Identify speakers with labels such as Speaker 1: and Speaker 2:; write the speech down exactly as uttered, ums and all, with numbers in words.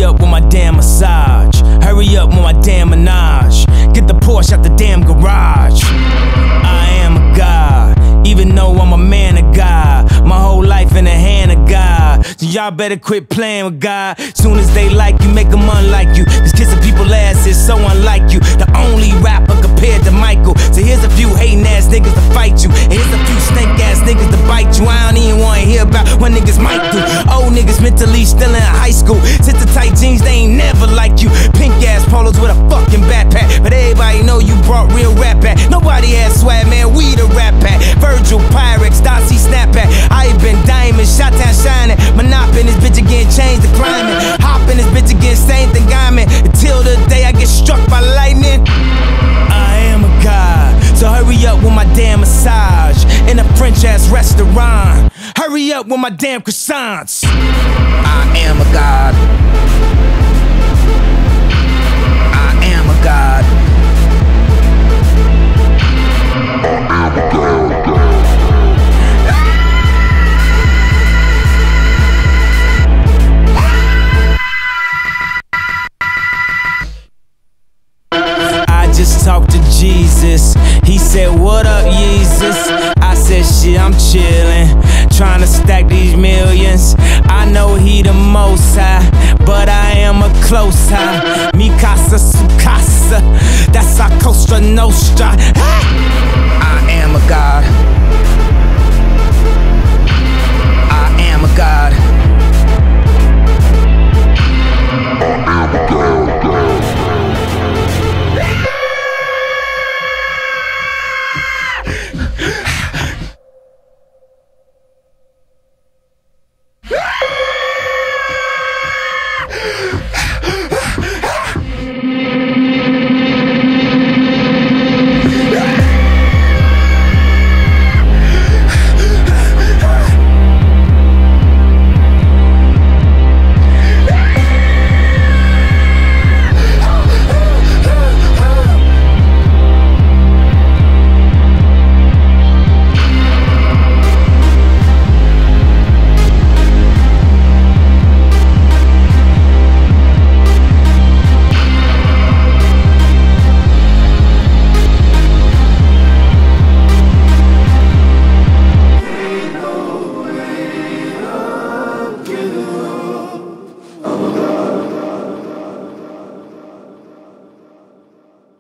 Speaker 1: up with my damn massage. Hurry up with my damn menage. Get the Porsche out the damn garage. I am a god, even though I'm a man of God. My whole life in the hand of God. So y'all better quit playing with God. Soon as they like you, make them unlike you. Cause kissing people's ass is so unlike you. The only rapper compared to Michael. So here's a few hating ass niggas to fight you. And here's a few stink ass niggas to bite you. I don't even wanna hear about what niggas might do. Old niggas mentally still in high school. Since the tight jeans, they ain't never like you. Pink ass polos with a fucking backpack. But everybody know you brought real rap back. Nobody has swag, man, we the rap pack. Virgil, Pyrex, Darcy, Snapback. I ain't been diamond, shot town shining. Monopoly, this bitch again, change the climate. Hop in this bitch again, same thing I'm in. Until the day I get struck by lightning. I am a god, so hurry up with my damn massage. In a French ass restaurant. Hurry up with my damn croissants. I am a god. I am a god. I am a god. Just talked to Jesus. He said, what up, Jesus? I said, shit, I'm chillin', trying to stack these millions.